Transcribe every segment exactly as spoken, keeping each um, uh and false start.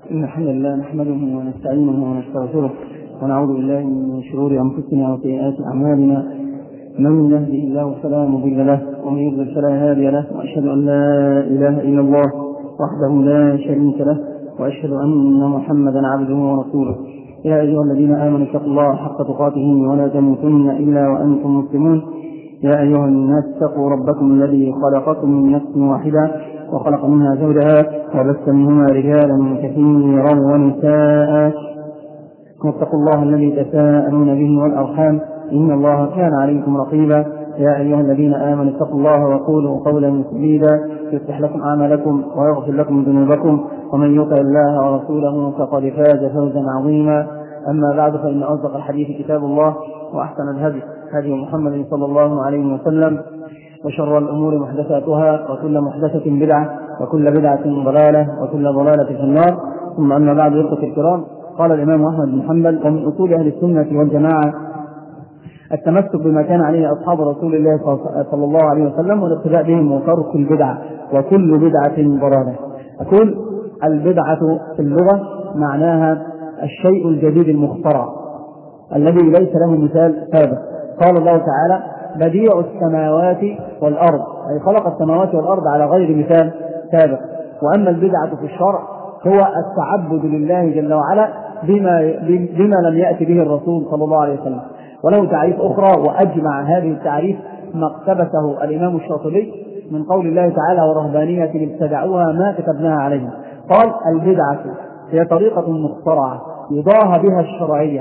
إن الحمد لله نحمده ونستعينه ونستغفره ونعوذ بالله من شرور أنفسنا وسيئات أعمالنا. من يهده الله فلا مضل له ومن يضلل فلا هادي له، وأشهد أن لا إله إلا الله وحده لا شريك له، وأشهد أن محمدا عبده ورسوله. يا أيها الذين آمنوا اتقوا الله حق تقاته ولا تموتن إلا وأنتم مسلمون. يا أيها الناس اتقوا ربكم الذي خلقكم من نفس واحدة وخلق منها زوجها وبث منهما رجالا كثيرا ونساء، واتقوا الله الذي تساءلون به والأرحام إن الله كان عليكم رقيبا. يا أيها الذين آمنوا اتقوا الله وقولوا قولا سديدا يصلح لكم أعمالكم ويغفر لكم ذنوبكم، ومن يطع الله ورسوله فقد فاز فوزا عظيما. أما بعد، فإن أصدق الحديث كتاب الله، وأحسن الهدي هدي محمد صلى الله عليه وسلم، وشر الأمور محدثاتها، وكل محدثة بدعة، وكل بدعة ضلالة، وكل ضلالة في النار. ثم أما بعد، إخوتي الكرام، قال الإمام أحمد بن حنبل: ومن أصول أهل السنة والجماعة التمسك بما كان عليه أصحاب رسول الله صلى الله عليه وسلم والاقتداء بهم وترك البدعة، وكل بدعة ضلالة. أقول البدعة في اللغة معناها الشيء الجديد المخترع الذي ليس له مثال سابق. قال الله تعالى: بديع السماوات والأرض، أي خلق السماوات والأرض على غير مثال سابق. وأما البدعة في الشرع هو التعبد لله جل وعلا بما, بما لم يأتي به الرسول صلى الله عليه وسلم. وله تعريف أخرى، وأجمع هذه التعريف ما اقتبسه الإمام الشاطبي من قول الله تعالى: ورهبانية ابتدعوها ما كتبناها عليهم. قال: البدعة هي طريقة مخترعة يضاهى بها الشرعية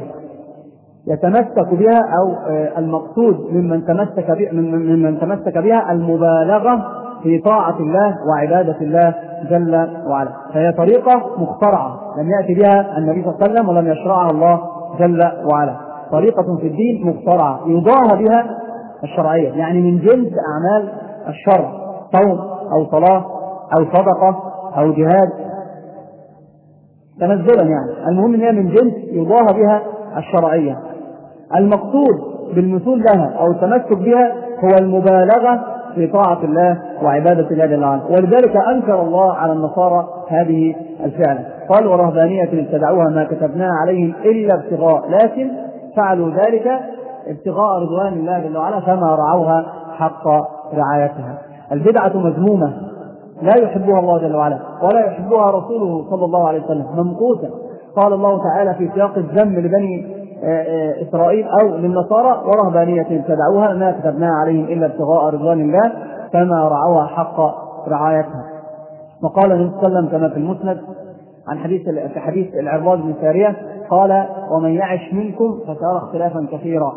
يتمسك بها، أو المقصود ممن تمسك بها, ممن تمسك بها المبالغة في طاعة الله وعبادة الله جل وعلا. فهي طريقة مخترعة لم يأتي بها النبي صلى الله عليه وسلم ولم يشرعها الله جل وعلا. طريقة في الدين مخترعة يضاهى بها الشرعية، يعني من جنس أعمال الشرع، صوم أو صلاة أو صدقة أو جهاد تنزلا، يعني المهم أنها من جنس يضاهى بها الشرعية. المقصود بالمثول لها أو التمسك بها هو المبالغة في طاعة الله وعبادة الله جل وعلا. ولذلك أنكر الله على النصارى هذه الفعلة. قال: ورهبانية ابتدعوها ما كتبناها عليهم إلا ابتغاء، لكن فعلوا ذلك ابتغاء رضوان الله جل وعلا فما رعوها حق رعايتها. البدعة مذمومة لا يحبها الله جل وعلا ولا يحبها رسوله صلى الله عليه وسلم، ممقوتة. قال الله تعالى في سياق الذم لبني إسرائيل أو للنصارى: ورهبانية ابتدعوها ما كتبناها عليهم إلا ابتغاء رضوان الله فما رعوها حق رعايتها. وقال النبي صلى الله عليه وسلم كما في المسند عن حديث في حديث العرباض بن سارية قال: ومن يعش منكم فسيرى اختلافا كثيرا،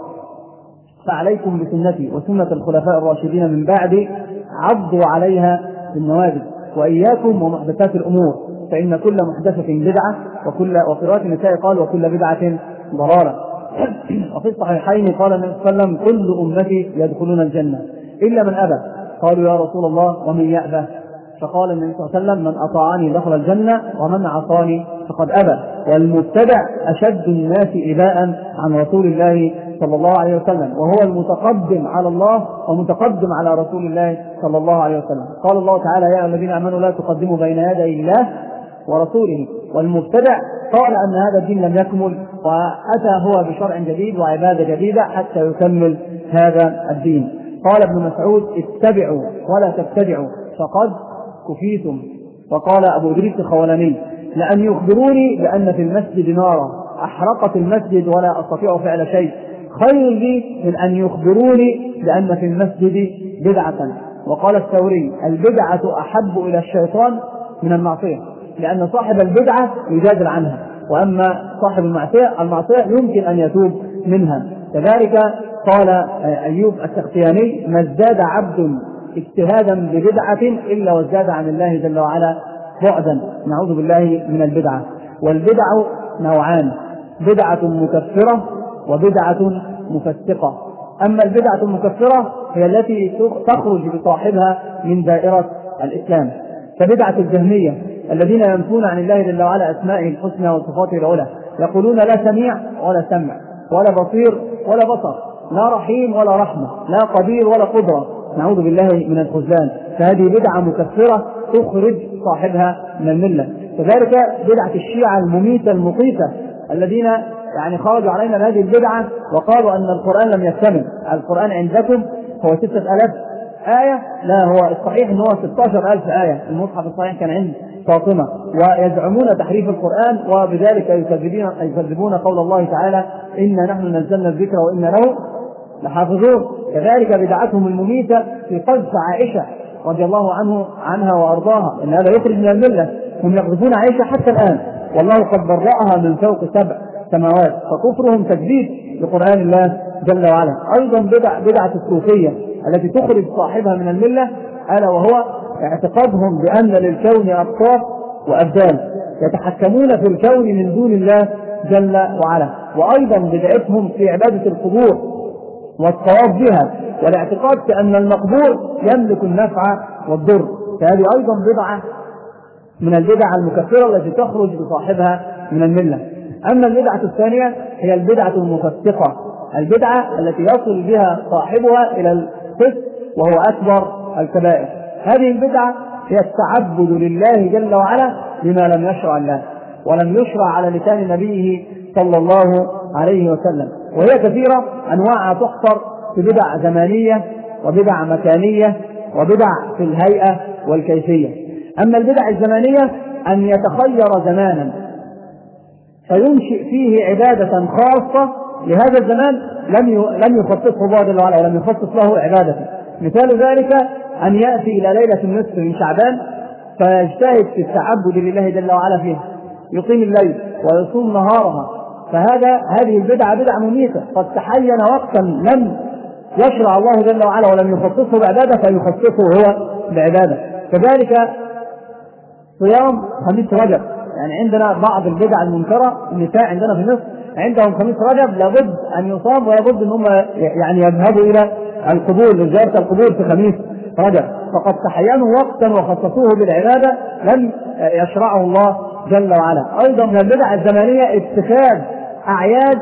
فعليكم بسنتي وسنة الخلفاء الراشدين من بعدي عضوا عليها بالنواجذ، وإياكم ومحدثات الأمور، فإن كل محدثة بدعة، وكل وقراءة النساء قال: وكل بدعة ضلالة. وفي الصحيحين قال النبي صلى الله عليه وسلم: كل أمتي يدخلون الجنة إلا من أبى. قالوا: يا رسول الله ومن يأبى؟ فقال النبي صلى الله عليه وسلم: من أطاعني دخل الجنة ومن عصاني فقد أبى. والمبتدع أشد الناس إباء عن رسول الله صلى الله عليه وسلم، وهو المتقدم على الله ومتقدم على رسول الله صلى الله عليه وسلم. قال الله تعالى: يا الذين آمنوا لا تقدموا بين يدي الله ورسوله. والمبتدع قال أن هذا الدين لم يكمل، وأتى هو بشرع جديد وعبادة جديدة حتى يكمل هذا الدين. قال ابن مسعود: اتبعوا ولا تبتدعوا فقد كفيتم. وقال أبو إدريس الخولاني: لأن يخبروني بأن في المسجد نارا أحرقت المسجد ولا أستطيع فعل شيء خير لي من أن يخبروني بأن في المسجد بدعة. وقال الثوري: البدعة أحب إلى الشيطان من المعصية، لأن صاحب البدعة يجادل عنها، وأما صاحب المعصية المعصية يمكن أن يتوب منها. كذلك قال أيوب السختياني: ما ازداد عبد اجتهادا ببدعة إلا وازداد عن الله جل وعلا بعدا. نعوذ بالله من البدعة. والبدع نوعان: بدعة مكفرة وبدعة مفسقة. أما البدعة المكفرة هي التي تخرج بصاحبها من دائرة الإسلام، كبدعة الجهمية الذين ينفون عن الله جل وعلا أسمائه الحسنى وصفاته العلى، يقولون: لا سميع ولا سمع، ولا بصير ولا بصر، لا رحيم ولا رحمة، لا قدير ولا قدرة. نعوذ بالله من الخذلان. فهذه بدعة مكفرة تخرج صاحبها من الملة. كذلك بدعة الشيعة المميتة المقيتة الذين يعني خرجوا علينا بهذه البدعة وقالوا أن القرآن لم يكتمل. القرآن عندكم هو ستة آلاف آية، لا، هو الصحيح أنه هو ستة عشر ألف آية. المصحف الصحيح كان عند فاطمة، ويزعمون تحريف القرآن وبذلك يكذبون يكذبون قول الله تعالى إنا نحن نزلنا الذكر وإنا له لحافظون. كذلك بدعتهم المميتة في قذف عائشة رضي الله عنه عنها وأرضاها، إن هذا يخرج من الملة. هم يقذفون عائشة حتى الآن، والله قد برأها من فوق سبع سماوات، فكفرهم تكذيب لقرآن الله جل وعلا. أيضا بدع بدعة الصوفية التي تخرج صاحبها من الملة، ألا وهو اعتقادهم بأن للكون أطراف وأبدان يتحكمون في الكون من دون الله جل وعلا. وأيضا بدعتهم في عبادة القبور والطواف بها، والاعتقاد بأن المقبور يملك النفع والضر، فهذه أيضا بدعة من البدع المكفرة التي تخرج بصاحبها من الملة. أما البدعة الثانية هي البدعة المفسقة، البدعة التي يصل بها صاحبها إلى الفسق وهو أكبر الكبائر. هذه البدعة هي التعبد لله جل وعلا بما لم يشرع الله ولم يشرع على لسان نبيه صلى الله عليه وسلم، وهي كثيرة أنواعها تحصر في بدع زمانية وبدع مكانية وبدع في الهيئة والكيفية. أما البدع الزمانية أن يتخير زمانا فينشئ فيه عبادة خاصة لهذا الزمان لم لم يخصصه الله جل وعلا ولم يخصص له عبادة. مثال ذلك أن يأتي إلى ليلة النصف من شعبان فيجتهد في التعبد لله جل وعلا فيها، يقيم الليل ويصوم نهارها، فهذا هذه البدعة بدعة مميتة قد تحين وقتا لم يشرع الله جل وعلا ولم يخصصه بعبادة فيخصصه هو بعبادة. كذلك صيام خميس رجب، يعني عندنا بعض البدع المنكرة، النساء عندنا في مصر عندهم خميس رجب لابد أن يصام ويبد أن هم يعني يذهبوا إلى القبور لزيارة القبور في خميس رجب، فقد تحينوا وقتا وخصصوه بالعبادة لم يشرعه الله جل وعلا. أيضا من البدع الزمانية اتخاذ أعياد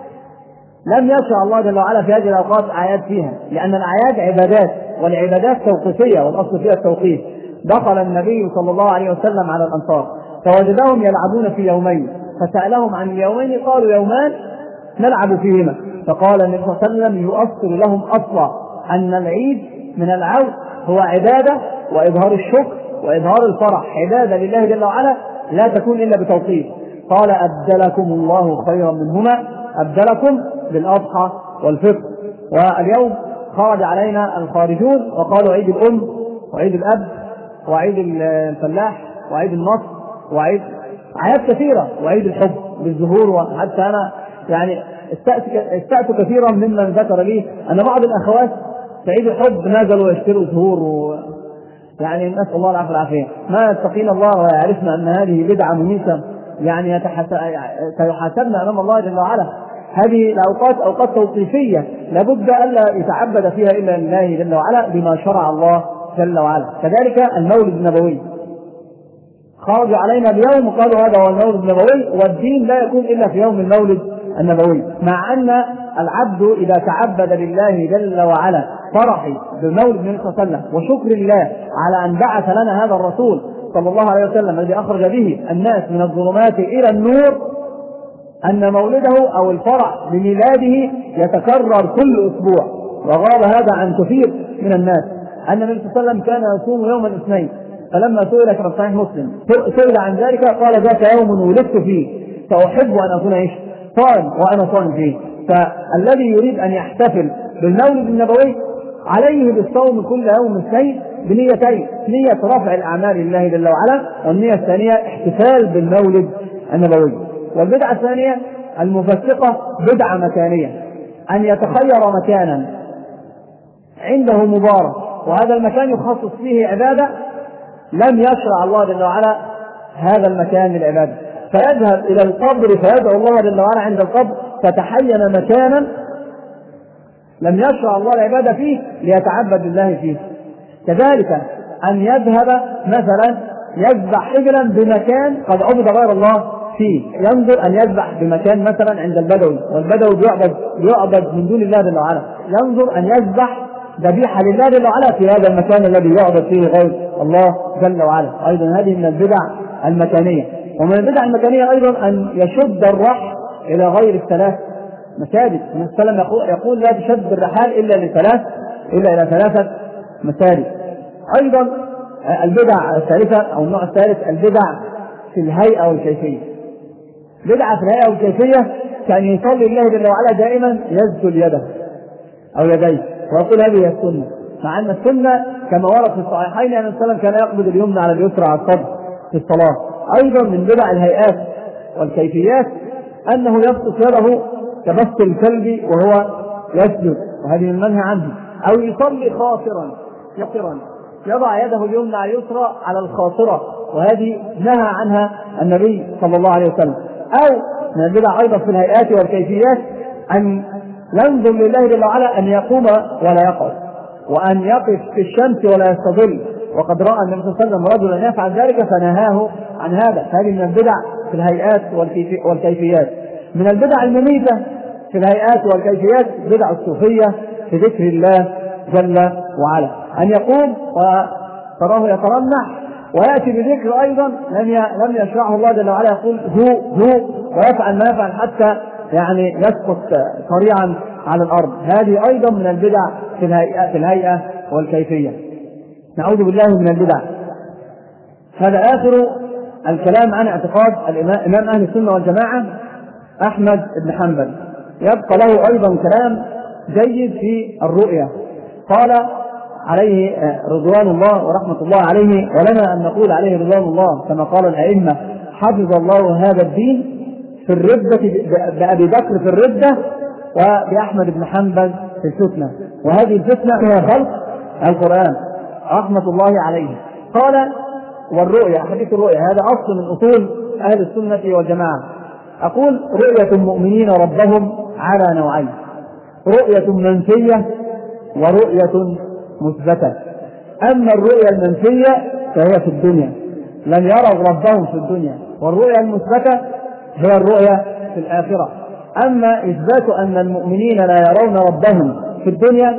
لم يشرع الله جل وعلا في هذه الأوقات أعياد فيها، لأن الأعياد عبادات والعبادات توقيفية والأصل فيها التوقيف. دخل النبي صلى الله عليه وسلم على الأنصار فوجدهم يلعبون في يومين، فسألهم عن اليومين قالوا يومان نلعب فيهما، فقال النبي صلى الله عليه وسلم يؤصل لهم أصلا أن العيد من العود هو عبادة وإظهار الشكر وإظهار الفرح، عبادة لله جل وعلا لا تكون إلا بتوقيف. قال أبدلكم الله خيرا منهما، أبدلكم بالأضحى والفطر. واليوم خرج علينا الخارجون وقالوا عيد الأم وعيد الأب وعيد الفلاح وعيد النصر وعيد أعياد كثيرة وعيد الحب بالزهور. وحتى أنا يعني استأت كثيرا ممن ذكر لي أن بعض الأخوات في عيد الحب نزلوا يشتروا زهور و... يعني نسأل الله العافية والعافية. ما يتقينا الله ويعرفنا أن هذه بدعة مميتة يعني سيحاسبنا أمام الله جل وعلا. هذه الأوقات أوقات توقيفية لابد ألا يتعبد فيها إلا لله جل وعلا بما شرع الله جل وعلا. كذلك المولد النبوي خرج علينا اليوم وقالوا هذا هو المولد النبوي، والدين لا يكون إلا في يوم المولد النبوي، مع أن العبد إذا تعبد لله جل وعلا فرحي بمولد النبي صلى الله عليه وسلم وشكر الله على أن بعث لنا هذا الرسول صلى الله عليه وسلم الذي أخرج به الناس من الظلمات إلى النور، أن مولده أو الفرح بميلاده يتكرر كل أسبوع، وغاب هذا عن كثير من الناس. أن النبي صلى الله عليه وسلم كان يصوم يوم الاثنين، فلما سئل كما في صحيح مسلم سئل عن ذلك قال ذاك يوم ولدت فيه فأحب أن أكون إيش صائم وأنا صائم فيه. فالذي يريد أن يحتفل بالمولد النبوي عليه بالصوم كل يوم اثنين بنيتين، نية رفع الأعمال لله جل وعلا، والنية الثانية احتفال بالمولد النبوي. والبدعة الثانية المفسقة بدعة مكانية، أن يتخير مكانا عنده مبارك وهذا المكان يخصص فيه عبادة لم يشرع الله جل وعلا هذا المكان للعبادة، فيذهب إلى القبر فيدعو الله جل وعلا عند القبر، فتحين مكانا لم يشرع الله العبادة فيه ليتعبد الله فيه. كذلك أن يذهب مثلا يذبح حجرا بمكان قد عبد غير الله فيه، ينظر أن يذبح بمكان مثلا عند البدوي والبدوي يعبد يعبد من دون الله جل وعلا، ينظر أن يذبح ذبيحة لله جل وعلا في هذا المكان الذي يعبد فيه غير الله جل وعلا. أيضا هذه من البدع المكانية. ومن البدع المكانية أيضا أن يشد الرحل إلى غير الثلاث مساجد. النبي صلى الله عليه وسلم يقول لا تشد الرحال إلا لثلاث إلا إلى ثلاثة مساجد. أيضا البدع الثالثة أو النوع الثالث البدع في الهيئة والكيفية. بدعة في الهيئة والكيفية كان يصلي الله جل وعلا دائما يسجد يده أو يديه ويقول هذه هي السنة، مع أن السنة كما ورد في الصحيحين أن السلام كان يقبض اليمنى على اليسرى على الصدر في الصلاة. أيضا من بدع الهيئات والكيفيات أنه يبسط يده كبسط الكلب وهو يسجد، وهذه من منهى عنه. أو يصلي خاصرا يقرا يضع يده اليمنى على اليسرى على الخاصرة، وهذه نهى عنها النبي صلى الله عليه وسلم. أو من البدع أيضا في الهيئات والكيفيات أن ينظر لله جل وعلا أن يقوم ولا يقعد، وأن يقف في الشمس ولا يستظل، وقد رأى النبي صلى الله عليه وسلم رجلا يفعل ذلك فنهاه عن هذا. هذه من البدع في الهيئات والكيفيات. من البدع المميتة في الهيئات والكيفيات بدع الصوفية في ذكر الله جل وعلا، أن يقوم وتراه يترنح ويأتي بذكر أيضا لم يشرعه الله جل وعلا، يقول هو هو ويفعل ما يفعل حتى يعني يسقط سريعا على الأرض. هذه أيضا من البدع في الهيئة, في الهيئة والكيفية. نعوذ بالله من البدع. هذا آخر الكلام عن اعتقاد الإمام أهل السنة والجماعة أحمد بن حنبل. يبقى له أيضا كلام جيد في الرؤية. قال عليه رضوان الله ورحمة الله عليه، ولنا أن نقول عليه رضوان الله كما قال الأئمة حفظ الله هذا الدين في الردة بأبي بكر في الردة وبأحمد بن حنبل في الفتنة، وهذه الفتنة هي خلق القرآن رحمة الله عليه. قال والرؤية حديث الرؤية هذا أصل من أصول أهل السنة والجماعة. أقول رؤية المؤمنين ربهم على نوعين: رؤية منفية ورؤية مثبتة. أما الرؤية المنفية فهي في الدنيا، لن يروا ربهم في الدنيا، والرؤية المثبتة هي الرؤية في الآخرة. أما إثبات أن المؤمنين لا يرون ربهم في الدنيا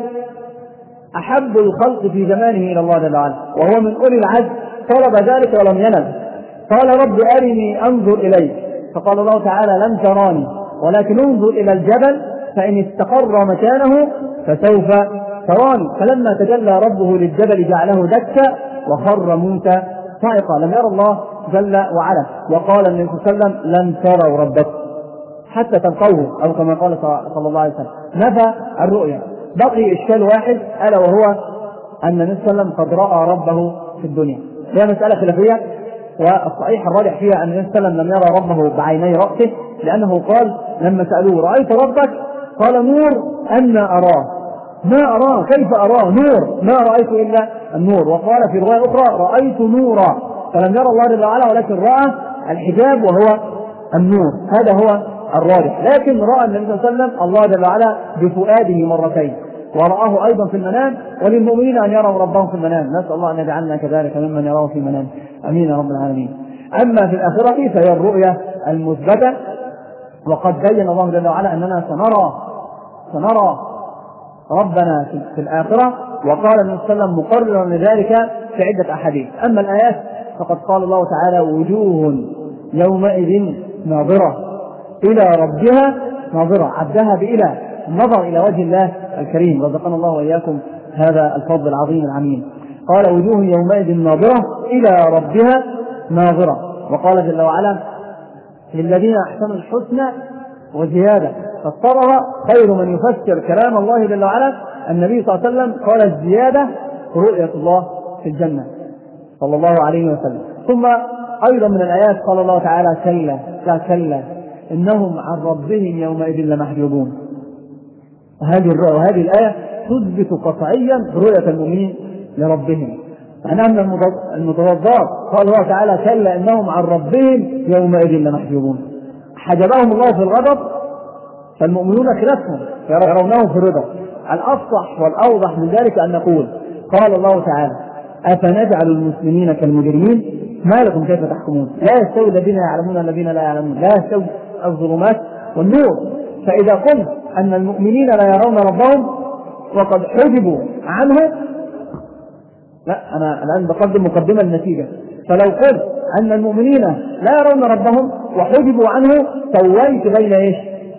أحب الخلق في زمانه إلى الله جل وعلا، وهو من أولي العزم طلب ذلك ولم ينل. قال رب أرني أنظر إليك، فقال الله تعالى لن تراني ولكن انظر إلى الجبل فإن استقر مكانه فسوف تراني. فلما تجلى ربه للجبل جعله دكا وخر موسى صاعقا. لم يرى الله جل وعلا. وقال النبي صلى الله عليه وسلم لن تروا ربكم حتى تلقوه، أو كما قال صلى الله عليه وسلم. نفى الرؤيا. بقي إشكال واحد ألا وهو أن النبي صلى الله عليه وسلم قد رأى ربه في الدنيا. هي مسألة خلافية، والصحيح الراجح فيها أن النبي صلى الله عليه وسلم لم يرى ربه بعيني رأسه، لأنه قال لما سألوه رأيت ربك؟ قال نور أن أراه، ما أراه كيف أراه نور، ما رأيت إلا النور. وقال في رواية أخرى رأيت نورا، فلم يرى الله جل وعلا ولكن رأى الحجاب وهو النور. هذا هو الراجح. لكن رأى النبي صلى الله عليه وسلم الله جل وعلا بفؤاده مرتين، ورآه أيضا في المنام، وللمؤمنين أن يروا ربهم في المنام. نسأل الله أن يجعلنا كذلك ممن يراه في المنام، أمين يا رب العالمين. أما في الآخرة فهي الرؤية المثبتة، وقد بين الله جل وعلا أننا سنرى سنرى ربنا في الآخرة، وقال النبي صلى الله عليه وسلم مقررا لذلك في عدة أحاديث. أما الآيات فقد قال الله تعالى وجوه يومئذ ناظرة إلى ربها ناظرة، عبدها بإله النظر إلى وجه الله الكريم. رزقنا الله وإياكم هذا الفضل العظيم العميم. قال وجوه يومئذ ناظرة إلى ربها ناظرة. وقال جل وعلا للذين أحسنوا الحسنى وزيادة. فاضطرر خير من يفسر كلام الله جل وعلا النبي صلى الله عليه وسلم قال الزيادة رؤية الله في الجنة صلى الله عليه وسلم. ثم أيضا من الآيات قال الله تعالى كلا لا كلا إنهم عن ربهم يومئذ لمحجوبون. وهذه الرؤية وهذه الآية تثبت قطعيا رؤية المؤمنين لربهم. معناها من المتوضات قال الله تعالى كلا إنهم عن ربهم يومئذ لمحجوبون. حجبهم الله في الغضب، فالمؤمنون خلافهم يرونه في الرضا. الأفصح والأوضح من ذلك أن نقول قال الله تعالى أفنجعل المسلمين كالمجرمين ما لكم كيف تحكمون لا يستوي الذين يعلمون الذين لا يعلمون لا يستوي الظلمات والنور. فإذا قلت أن المؤمنين لا يرون ربهم وقد حجبوا عنه، لا أنا الآن بقدم مقدمة النتيجة. فلو قلت أن المؤمنين لا يرون ربهم وحجبوا عنه، سويت بين إيش؟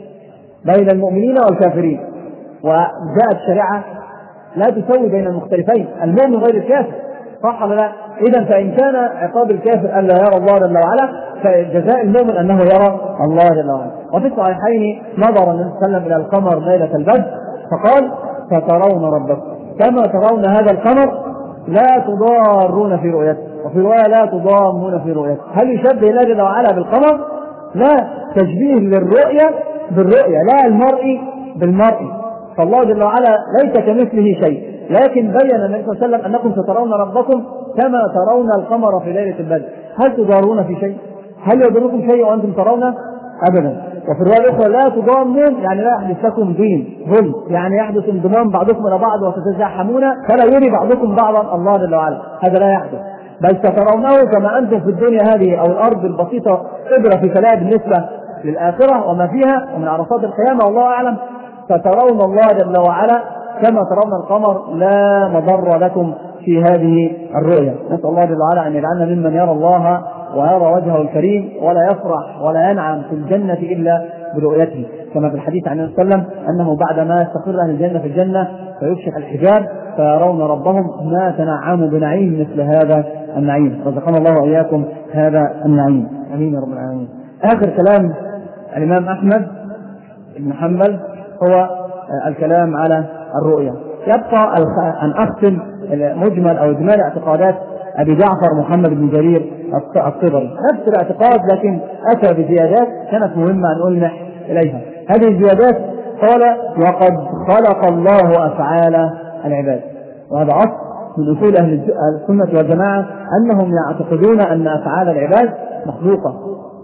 بين المؤمنين والكافرين. وجاءت شريعة لا تسوي بين المختلفين، المؤمن غير الكافر، صح ولا لا؟ إذا فإن كان عقاب الكافر ألا يرى الله جل وعلا، فجزاء المؤمن أنه يرى الله جل وعلا. وفي الصحيحين نظر النبي صلى الله عليه وسلم إلى القمر ليلة البدر فقال: سترون ربكم كما ترون هذا القمر لا تضارون في رؤيته، وفي رواية لا تضامون في رؤيته. هل يشبه الله جل وعلا بالقمر؟ لا، تشبيه للرؤية بالرؤية، لا المرء بالمرء. فالله جل وعلا ليس كمثله شيء، لكن بين النبي صلى الله عليه وسلم أنكم سترون ربكم كما ترون القمر في ليلة البدر. هل تضارون في شيء؟ هل يضركم شيء وأنتم ترونه؟ أبدا. وفي الرواية الأخرى لا تضامون، يعني لا يحدث لكم دين ظلم، يعني يحدث انضمام بعضكم إلى بعض وتتزاحمون فلا يري بعضكم بعضا الله جل وعلا، هذا لا يحدث. بل سترونه كما أنتم في الدنيا هذه أو الأرض البسيطة إبرة في فلاة بالنسبة للآخرة وما فيها ومن عرصات القيامة والله أعلم، سترون الله جل وعلا كما ترون القمر، لا مضر لكم في هذه الرؤيا. نسأل الله جل وعلا أن يجعلنا ممن يرى الله ويرى وجهه الكريم ولا يفرح ولا ينعم في الجنة إلا برؤيته، كما في الحديث عن النبي صلى الله عليه وسلم أنه بعدما يستقر أهل الجنة في الجنة فيكشف الحجاب فيرون ربهم ما تنعموا بنعيم مثل هذا النعيم. رزقنا الله وإياكم هذا النعيم، آمين يا رب العالمين. آخر كلام الإمام أحمد بن حنبل هو الكلام على الرؤيا. يبقى أن أختم مجمل أو إجمال اعتقادات أبي جعفر محمد بن جرير الطبري، نفس الاعتقاد لكن أتى بزيادات كانت مهمة أن ألمح إليها. هذه الزيادات قال: وقد خلق الله أفعال العباد. وهذا أصل من أصول أهل السنة والجماعة أنهم يعتقدون أن أفعال العباد مخلوقة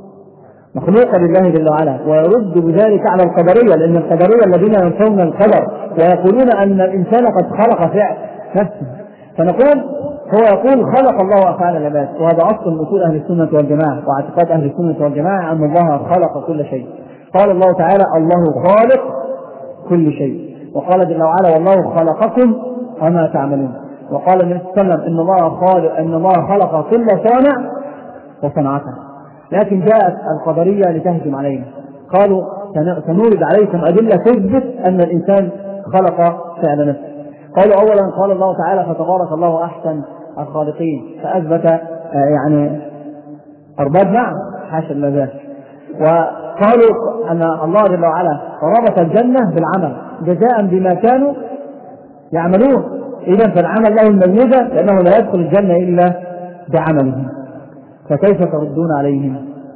مخلوقة لله جل وعلا، ويرد بذلك على القدرية، لأن القدرية الذين ينفون القدر ويقولون أن الإنسان قد خلق فعل نفسه، فنقول هو يقول خلق الله أفعال العباد. وهذا أصل من أصول أهل السنة والجماعة واعتقاد أهل السنة والجماعة أن الله خلق كل شيء. قال الله تعالى: الله خالق كل شيء. وقال جل وعلا: والله خلقكم وما تعملون. وقال النبي صلى الله عليه وسلم: إن الله خالق إن الله خلق كل صانع وصنعته. لكن جاءت القدرية لتهجم علينا، قالوا: سنورد عليكم أدلة تثبت أن الإنسان خلق فعل نفسه. قالوا: أولا قال الله تعالى: فتبارك الله أحسن الخالقين، فأثبت يعني أرباب، نعم حاشا لذلك. وقالوا أن الله جل وعلا ربط الجنة بالعمل جزاء بما كانوا يعملون، إذن فالعمل له الميزة لأنه لا يدخل الجنة إلا بعمله، فكيف تردون عليهم؟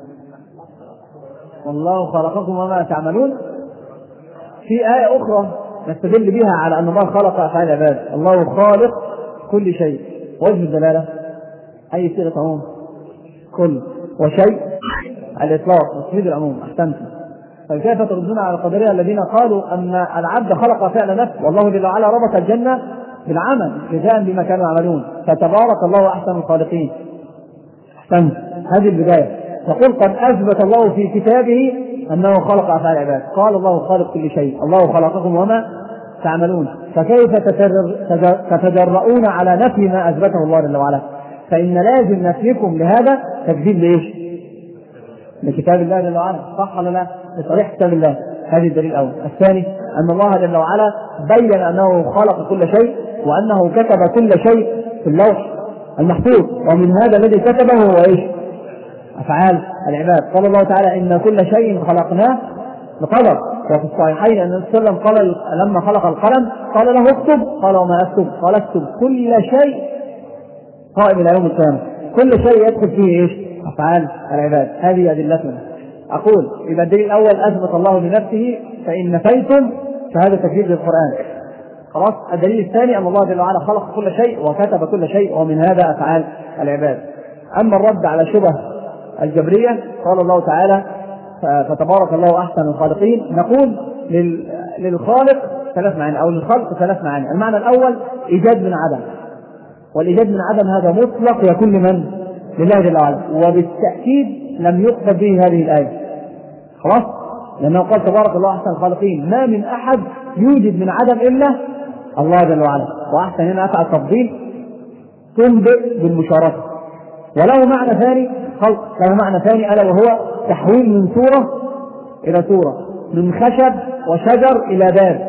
والله خلقكم وما تعملون. في آية أخرى نستدل بها على أن الله خلق أفعال العباد: الله خالق كل شيء. وجه الدلالة أي صيغة عموم؟ كل، وشيء الإطلاق وتفيد العموم. أحسنتم. فكيف تردون على القدرية الذين قالوا أن العبد خلق فعل نفسه والله جل وعلا ربط الجنة بالعمل جزاء بما كانوا يعملون، فتبارك الله أحسن الخالقين. أحسنت. هذه البداية. يقول: قد أثبت الله في كتابه أنه خلق أفعال العباد. قال: الله خالق كل شيء، الله خلقكم وما تعملون، فكيف تتجرؤون على نفي ما أثبته الله جل وعلا؟ فإن لازم نفيكم لهذا تكذيب لإيش؟ لكتاب الله جل وعلا، صح ولا لا؟ لصريح كتاب الله. هذه الدليل الأول. الثاني أن الله جل وعلا بين أنه خلق كل شيء وأنه كتب كل شيء في اللوح المحفوظ، ومن هذا الذي كتبه هو إيش؟ أفعال العباد. قال الله تعالى: إن كل شيء خلقناه بقدر. وفي الصحيحين أن النبي صلى الله عليه وسلم قال لما خلق القلم قال له: اكتب. قال: وما أكتب؟ قال: اكتب كل شيء قائم إلى يوم القيامة. كل شيء يدخل فيه إيش؟ أفعال العباد. هذه أدلتنا. أقول: إذا الدليل الأول أثبت الله لنفسه، فإن نفيتم فهذا تكذيب للقرآن. خلاص. الدليل الثاني أن الله جل وعلا خلق كل شيء وكتب كل شيء، ومن هذا أفعال العباد. أما الرد على شبه الجبرية قال الله تعالى: فتبارك الله أحسن الخالقين. نقول للخالق ثلاث معاني أو للخلق ثلاث معاني. المعنى الأول إيجاد من عدم، والإيجاد من عدم هذا مطلق يكون لمن؟ لله جل وعلا، وبالتأكيد لم يقصد به هذه الآية. خلاص. لأنه قال: تبارك الله أحسن الخالقين، ما من أحد يوجد من عدم إلا الله جل وعلا. وأحسن هنا أفعل تفضيل تنبئ بالمشاركة، وله معنى ثاني، خلق له معنى ثاني ألا وهو تحويل من صورة إلى صورة، من خشب وشجر إلى باب،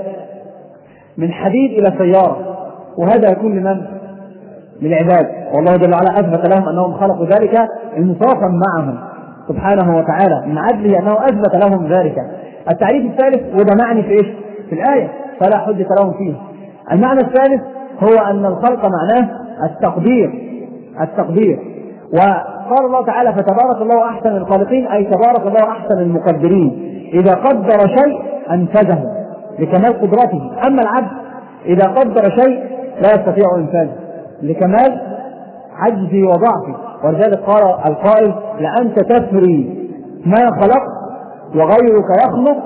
من حديد إلى سيارة، وهذا يكون لمن؟ للعباد. والله جل وعلا أثبت لهم أنهم خلقوا ذلك انصافا معهم سبحانه وتعالى، من عدله أنه أثبت لهم ذلك. التعريف الثالث، وده معني في إيش؟ في الآية، فلا حجة لهم فيه. المعنى الثالث هو أن الخلق معناه التقدير، التقدير. وقال الله تعالى فتبارك الله أحسن الخالقين، أي تبارك الله أحسن المقدرين. إذا قدر شيء أنفذه لكمال قدرته. أما العبد إذا قدر شيء لا يستطيع إنفاذه لكمال عجزه وضعفه. ولذلك قال القائل لأنت تفري ما خلق وغيرك يخلق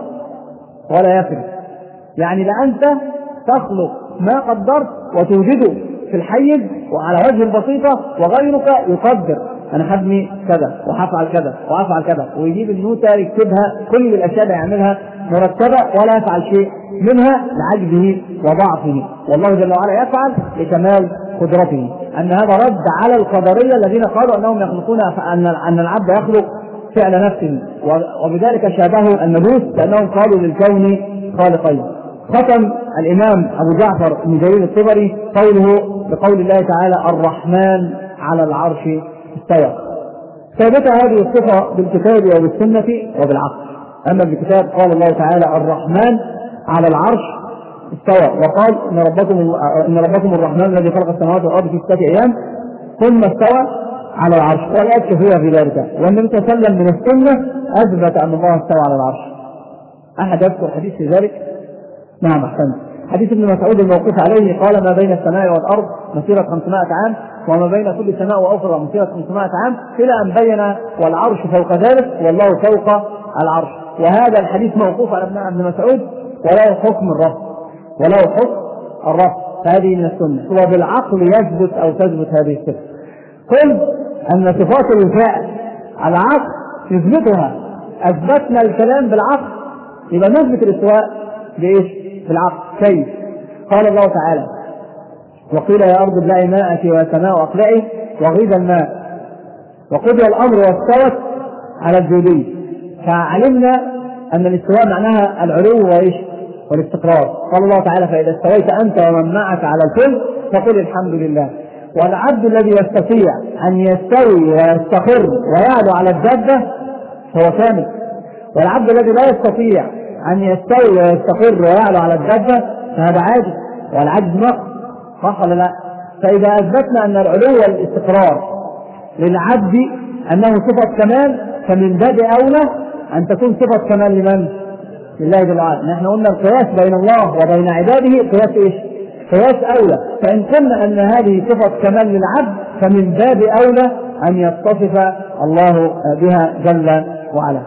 ولا يفري، يعني لأنت تخلق ما قدرت وتوجده في الحيز وعلى وجه البسيطة، وغيرك يقدر أنا هبني كذا وهفعل كذا وهفعل كذا، ويجيب النوتة يكتبها كل الأشياء اللي يعملها مرتبة ولا يفعل شيء منها لعجزه وضعفه، والله جل وعلا يفعل لكمال قدرته. أن هذا رد على القدرية الذين قالوا أنهم يخلقون أن العبد يخلق فعل نفسه، وبذلك شابهوا النبوس لأنهم قالوا للكون خالقين. ختم الإمام أبو جعفر بن جرير الطبري قوله بقول الله تعالى الرحمن على العرش استوى. ثابت هذه الصفة بالكتاب وبالسنة وبالعقل. أما بالكتاب قال الله تعالى الرحمن على العرش استوى، وقال إن ربكم إن ربكم الرحمن الذي خلق السماوات والأرض في ستة أيام ثم استوى على العرش، والآيات كثيرة في ذلك. والنبي صلى الله عليه وسلم من السنة أثبت أن الله استوى على العرش. أحد يذكر حديث في ذلك؟ نعم أحسنت. حديث ابن مسعود الموقوف عليه قال ما بين السماء والأرض مسيرة خمسمائة عام، وما بين كل سماء وأخرى مسيرة خمسمائة عام، إلى أن بين والعرش فوق ذلك والله فوق العرش. وهذا الحديث موقوف على ابن مسعود ولا حكم الرفض، ولا حكم الرفض، فهذه من السنة. وبالعقل يثبت أو تثبت هذه الصفة. قل أن صفات الفاعل على عقل نثبتها، أثبتنا الكلام بالعقل، يبقى نثبت الاستواء بإيش؟ بالعقل. كيف؟ قال الله تعالى وقيل يا أرض ابلعي ماءك ويا سماء أقلعي وغيض الماء وقضي الأمر واستوت على الجودي. فعلمنا أن الاستواء معناها العلو وإيش؟ والاستقرار. قال الله تعالى فإذا استويت أنت ومن معك على الفلك فقل الحمد لله. والعبد الذي يستطيع أن يستوي ويستقر ويعلو على الدابة فهو كامل، والعبد الذي لا يستطيع أن يستوي ويستقر ويعلو على الدابة فهذا عاجز، والعجز نقص، صح ولا لا؟ فإذا أثبتنا أن العلو والاستقرار للعبد أنه صفة كمال، فمن باب أولى أن تكون صفة كمال لمن؟ لله جل وعلا. نحن قلنا القياس بين الله وبين عباده قياس إيش؟ قياس أولى. فإن قلنا أن هذه صفة كمال للعبد فمن باب أولى أن يتصف الله بها جل وعلا.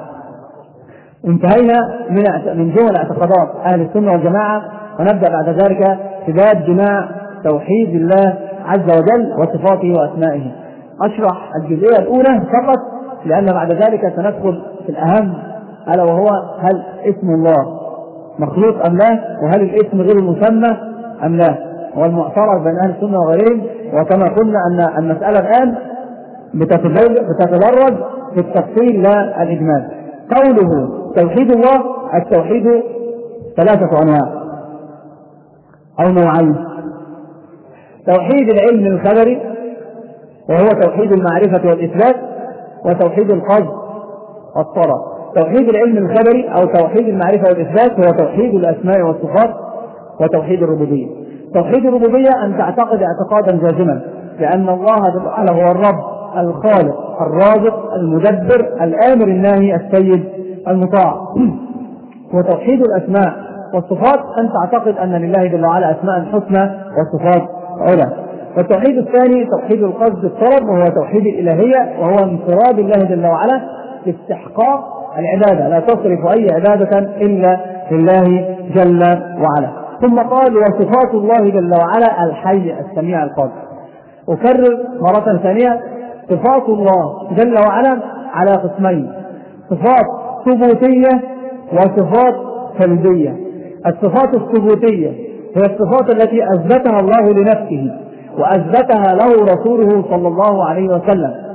انتهينا من من جمل اعتقادات أهل السنة والجماعة، ونبدأ بعد ذلك في باب جماع توحيد الله عز وجل وصفاته وأسمائه. أشرح الجزئية الأولى فقط لأن بعد ذلك سندخل في الأهم، ألا وهو هل اسم الله مخلوق أم لا، وهل الاسم غير المسمى أم لا، والمعترض بين أهل السنة وغيرهم. وكما قلنا أن المسألة الآن بتتدرج في التفصيل لا الإجمال. قوله توحيد الله، التوحيد ثلاثة أنواع أو نوعين: توحيد العلم الخبري وهو توحيد المعرفة والإثبات، وتوحيد القصد والطلب. توحيد العلم الخبري أو توحيد المعرفة والإثبات هو توحيد الأسماء والصفات وتوحيد الربوبية. توحيد الربوبية أن تعتقد اعتقادا جازما بأن الله تعالى هو الرب الخالق الرازق المدبر الآمر الناهي السيد المطاع. وتوحيد الأسماء والصفات أن تعتقد أن لله جل وعلا أسماء حسنى وصفات علا. والتوحيد الثاني توحيد القصد الطلب، وهو توحيد الإلهية، وهو انفراد الله جل وعلا باستحقاق العبادة، لا تصرف أي عبادة إلا لله جل وعلا. ثم قال وصفات الله جل وعلا الحي السميع القادر. أكرر مرة ثانية، صفات الله جل وعلا على قسمين: صفات ثبوتية وصفات سلبية. الصفات الثبوتية هي الصفات التي أثبتها الله لنفسه وأثبتها له رسوله صلى الله عليه وسلم،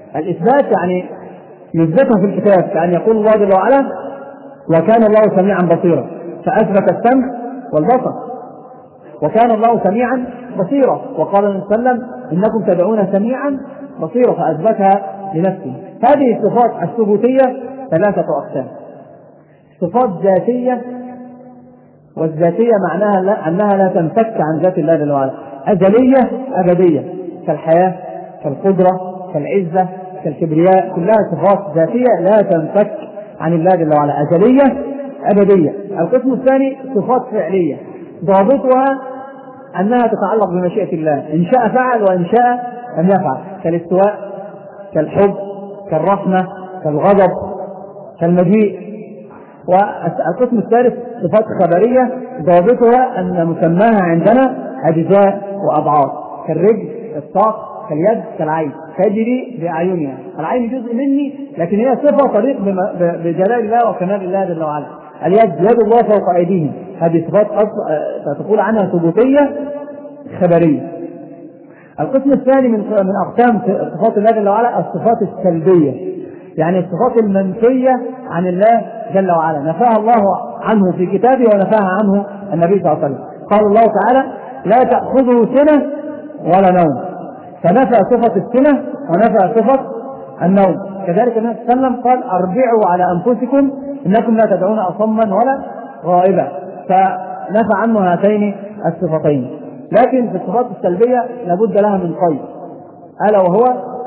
الإثبات يعني يثبته في الكتاب، كأن يقول الله جل وعلا وكان الله سميعا بصيرا، فأثبت السمع والبصر، وكان الله سميعا بصيرا، وقال النبي صلى الله عليه وسلم إنكم تدعون سميعا بصيرا، فأثبتها لنفسه. هذه الصفات الثبوتية ثلاثة أقسام: صفات ذاتية، والذاتية معناها أنها لا تنفك عن ذات الله جل وعلا، أزلية أبدية، كالحياة كالقدرة كالعزة كالكبرياء، كلها صفات ذاتية لا تنفك عن الله جل وعلا، أزلية أبدية. القسم الثاني صفات فعلية، ضابطها أنها تتعلق بمشيئة الله، إن شاء فعل وإن شاء لم يفعل، كالاستواء كالحب كالرحمة كالغضب كالمجيء. والقسم الثالث صفات خبرية، ضابطها أن مسماها عندنا أجزاء وأضعاف، كالرجل كالساق كاليد كالعين، تجري بأعينها. العين جزء مني، لكن هي صفة تليق بجلال الله وكمال الله جل وعلا. اليد يد الله فوق أيديهم، هذه صفات تقول عنها ثبوتية خبرية. القسم الثاني من من أقسام صفات الله جل وعلا الصفات السلبية، يعني الصفات المنفية عن الله جل وعلا، نفاها الله عنه في كتابه ونفاها عنه النبي صلى الله عليه وسلم. قال الله تعالى لا تأخذه سنة ولا نوم، فنفى صفة السنة ونفى صفة النوم. كذلك النبي صلى الله عليه وسلم قال اربعوا على أنفسكم إنكم لا تدعون أصما ولا غائبا، فنفى عنه هاتين الصفتين. لكن في الصفات السلبية لابد لها من قيد، ألا وهو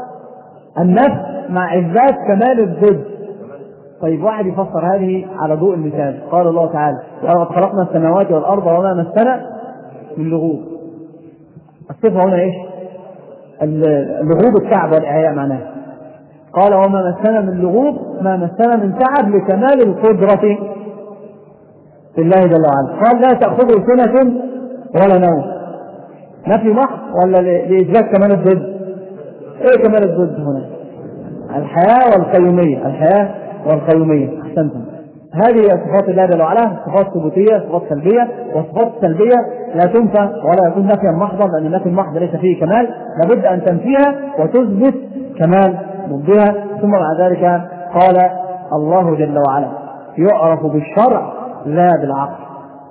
النفي مع إثبات كمال الضد. طيب واحد يفسر هذه على ضوء المثال. قال الله تعالى لقد خلقنا السماوات والأرض وما مسنا من لغوب. الصفة هنا إيش؟ اللغوب التعب والإعياء معناه. قال وما مسنا من لغوب، ما مسنا من تعب لكمال القدرة في الله جل وعلا. قال لا تأخذه سنة ولا نوم، نفي محض ولا لإثبات كمال الضد؟ إيه كمال الضد هنا؟ الحياة والقيومية، الحياة والقيومية. أحسنتم. هذه صفات الله جل وعلا، صفات ثبوتية، صفات سلبية. والصفات السلبية لا تنفى ولا يكون نفيا محضا، لأن النفي المحض ليس فيه كمال، لابد أن تنفيها وتثبت كمال ضدها. ثم بعد ذلك قال الله جل وعلا يعرف بالشرع لا بالعقل.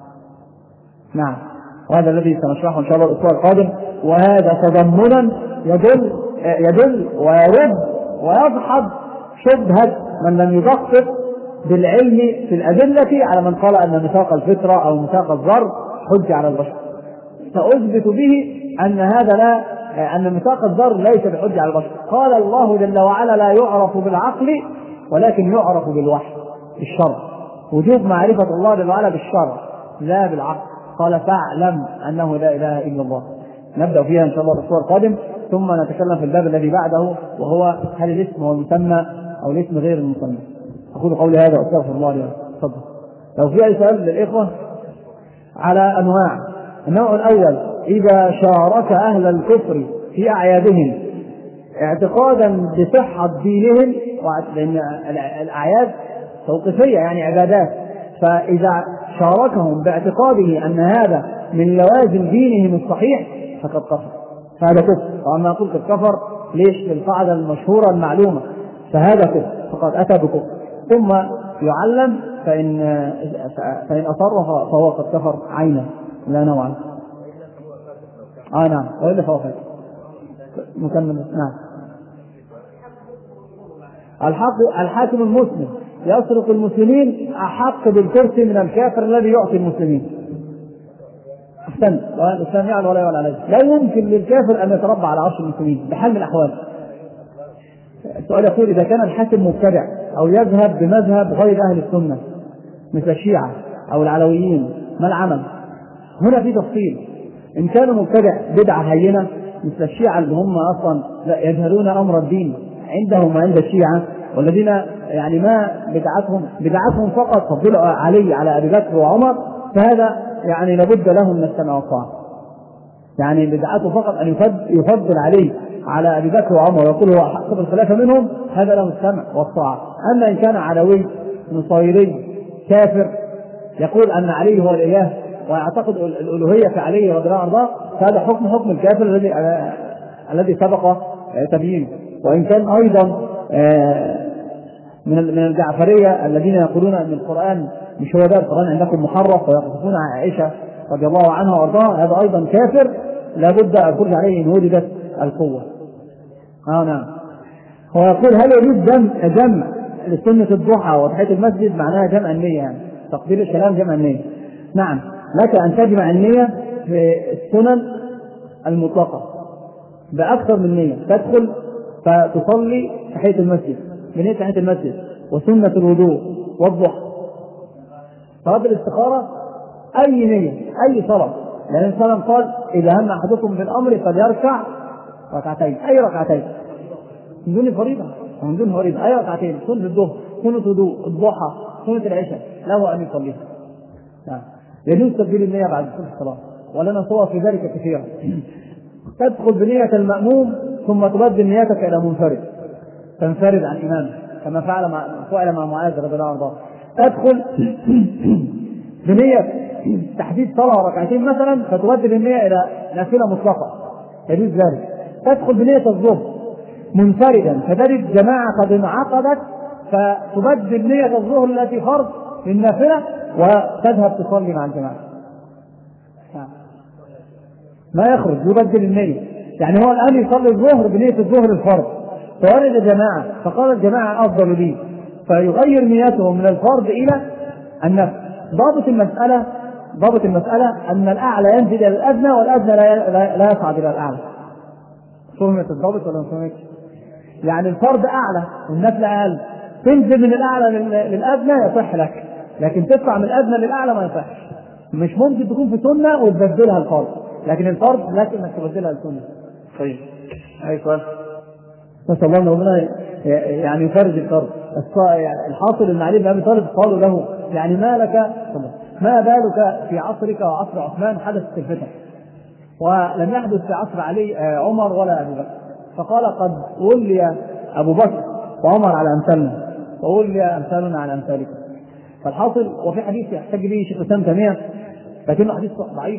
نعم، وهذا الذي سنشرحه إن شاء الله الأسبوع القادم. وهذا تضمنا يدل يدل ويرد ويضحض شبهة من لم يدقق بالعلم في الأدلة على من قال أن ميثاق الفطرة أو ميثاق الذر حجة على البشر. سأثبت به أن هذا لا أن ميثاق الذر ليس بحجة على البشر. قال الله جل وعلا لا يعرف بالعقل ولكن يعرف بالوحي، بالشرع، وجوب معرفة الله جل وعلا بالشرع لا بالعقل. قال فاعلم أنه لا إله إلا الله. نبدأ فيها إن شاء الله الأسبوع القادم، ثم نتكلم في الباب الذي بعده وهو هل الاسم هو المسمى أو الاسم غير المسمى. أقول قولي هذا وأستغفر الله لي. تفضل. لو في أي سؤال للإخوة على أنواع. النوع الأول إذا شارك أهل الكفر في أعيادهم اعتقادا بصحة دينهم، لأن الأعياد توقيفية يعني عبادات، فإذا شاركهم باعتقاده أن هذا من لوازم دينهم الصحيح فقد كفر، فهذا كفر. وأما أقول قد كفر ليش؟ للقاعدة المشهورة المعلومة، فهذا كفر فقد أتى بكفر. ثم يعلم فإن فإن أصر فهو قد كفر عينا لا نوعا. آه نعم، وإلا فهو فاسق. مكمل. نعم. الحق الحاكم المسلم يسرق المسلمين أحق بالكرسي من الكافر الذي يعطي المسلمين. أحسن. الإسلام يعلم ولا يعلم عليه. لا يمكن للكافر أن يتربع على عرش المسلمين بحال من الأحوال. السؤال يقول إذا كان الحاكم مبتدع أو يذهب بمذهب غير أهل السنة مثل الشيعة أو العلويين، ما العمل؟ هنا في تفصيل. إن كانوا مبتدع بدعة هينة مثل الشيعة اللي هم أصلا يجهلون أمر الدين عندهم وعند الشيعة، والذين يعني ما بدعتهم بدعتهم فقط تفضيل علي على أبي بكر وعمر، فهذا يعني لابد له من السمع والطاعة. يعني بدعته فقط أن يفضل علي على أبي بكر وعمر ويقول هو أحق بالخلافة منهم، هذا له السمع والطاعة. أما إن كان علوي نصيري كافر يقول أن علي هو الإله ويعتقد الألوهية في علي رضي الله عنه، فهذا حكم حكم الكافر الذي الذي سبق تبيينه. وإن كان أيضا من من الجعفرية الذين يقولون أن القرآن مش هو ده القرآن عندكم محرف ويقصفون عائشة رضي الله عنها وارضاها، هذا أيضا كافر لابد أن يخرج عليه إن وجدت القوة. آه نعم. هو يقول هل يجوز جمع جمع لسنة الضحى وتحية المسجد؟ معناها جمع النية، يعني تقدير الكلام جمع النية. نعم، لك أن تجمع النية في السنن المطلقة بأكثر من نية، تدخل فتصلي تحية المسجد بنية تحية المسجد وسنة الوضوء والضحى صلاة الاستخارة، أي نية أي صلاة، لأن النبي صلى الله عليه وسلم قال إذا هم أحدكم بالأمر فليركع ركعتين، أي ركعتين من دون فريضة ومن دون فريضة، أي ركعتين، سنة الظهر سنة الوضوء الضحى سنة العشاء له أن يصليها. نعم، يجوز تبديل النية بعد كل الصلاة ولنا صور في ذلك كثيرة. تدخل بنية المأموم ثم تبدل نيتك إلى منفرد، تنفرد عن إمامك كما فعل مع فعل مع معاذ رضي الله عنه. تدخل بنية تحديد صلاة ركعتين مثلا فتبدل النية إلى نافلة مطلقة، يجوز ذلك. تدخل بنية الظهر منفردا فتجد جماعة قد انعقدت فتبدل نية الظهر التي فرض للنافلة وتذهب تصلي مع الجماعة. ما يخرج يبدل النية، يعني هو الآن يصلي الظهر بنية الظهر الفرض فورد جماعة فقال الجماعة أفضل لي فيغير نيته من الفرض إلى النفل. ضابط المسألة ضابط المسألة أن الأعلى ينزل إلى الأدنى والأدنى لا, لا يصعد إلى الأعلى. فهمت الضابط ولا ما فهمتش؟ يعني الفرض أعلى والنفل أقل، تنزل من الأعلى للأدنى يصح لك، لكن تطلع من الأدنى للأعلى ما يصحش. مش ممكن تكون في سنة وتبدلها الفرض، لكن الفرض لكن انك تبدلها السنة. طيب أي سؤال؟ نسأل الله أن ربنا يعني يفرج الكرب. الحاصل أن علي بن أبي طالب قالوا له يعني ما لك ما بالك في عصرك وعصر عثمان حدثت الفتن ولم يحدث في عصر علي عمر ولا أبي بكر، فقال قد ولي أبو بكر وعمر على أمثالنا وولي أمثالنا على أمثالكم. فالحاصل وفي حديث يحتج به شيخ الإسلام تيمية لكنه حديث ضعيف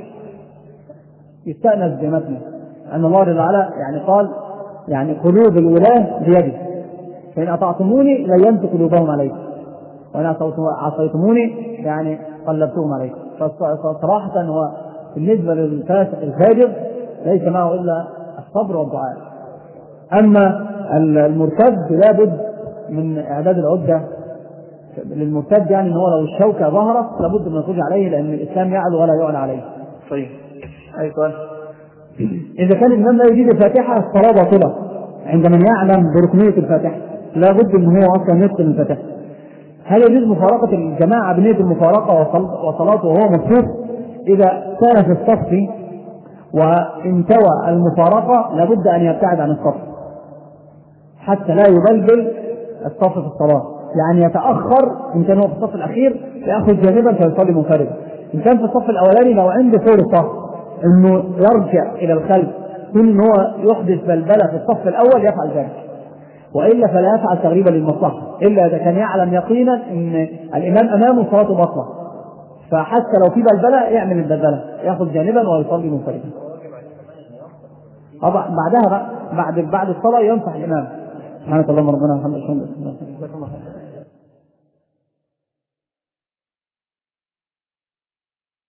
يستأنس بمتنه أن الله جل وعلا يعني قال يعني قلوب الولاة بيدي فإن أطعتموني لينت قلوبهم عليكم وإن عصيتموني يعني قلبتهم عليكم. فصراحة هو بالنسبة للفاسق الفاجر ليس معه إلا الصبر والدعاء. أما المرتد لابد من إعداد العدة للمرتد، يعني إن هو لو الشوكة ظهرت لابد من الخروج عليه لأن الإسلام يعلو ولا يعلى عليه. طيب أي سؤال؟ إذا كان الإمام لا يجيد الفاتحة الصلاة باطلة عند من يعلم بركنية الفاتحة، لا بد أن هو أصلا يتقن الفاتحة. هل يجوز مفارقة الجماعة بنية المفارقة وصلاته وهو مبسوط؟ إذا كان في الصف وانتوى المفارقة لابد أن يبتعد عن الصف حتى لا يبلبل الصف في الصلاة، يعني يتأخر إن كان هو في الصف الأخير يأخذ جانبا فيصلي منفردا. إن كان في الصف الأولاني لو عنده فرصة إنه يرجع إلى الخلف كل إن هو يحدث بلبلة في الصف الأول يفعل ذلك، وإلا فلا يفعل تغريبا للمصلحة إلا إذا كان يعلم يقينا إن الإمام أمامه صلاته باطلة، فحتى لو في بلبلة يعمل البلبلة يأخذ جانبا ويصلي منفردا. بعدها بعد بعد الصلاة ينصح الإمام. سبحانك اللهم ربنا وبحمدك.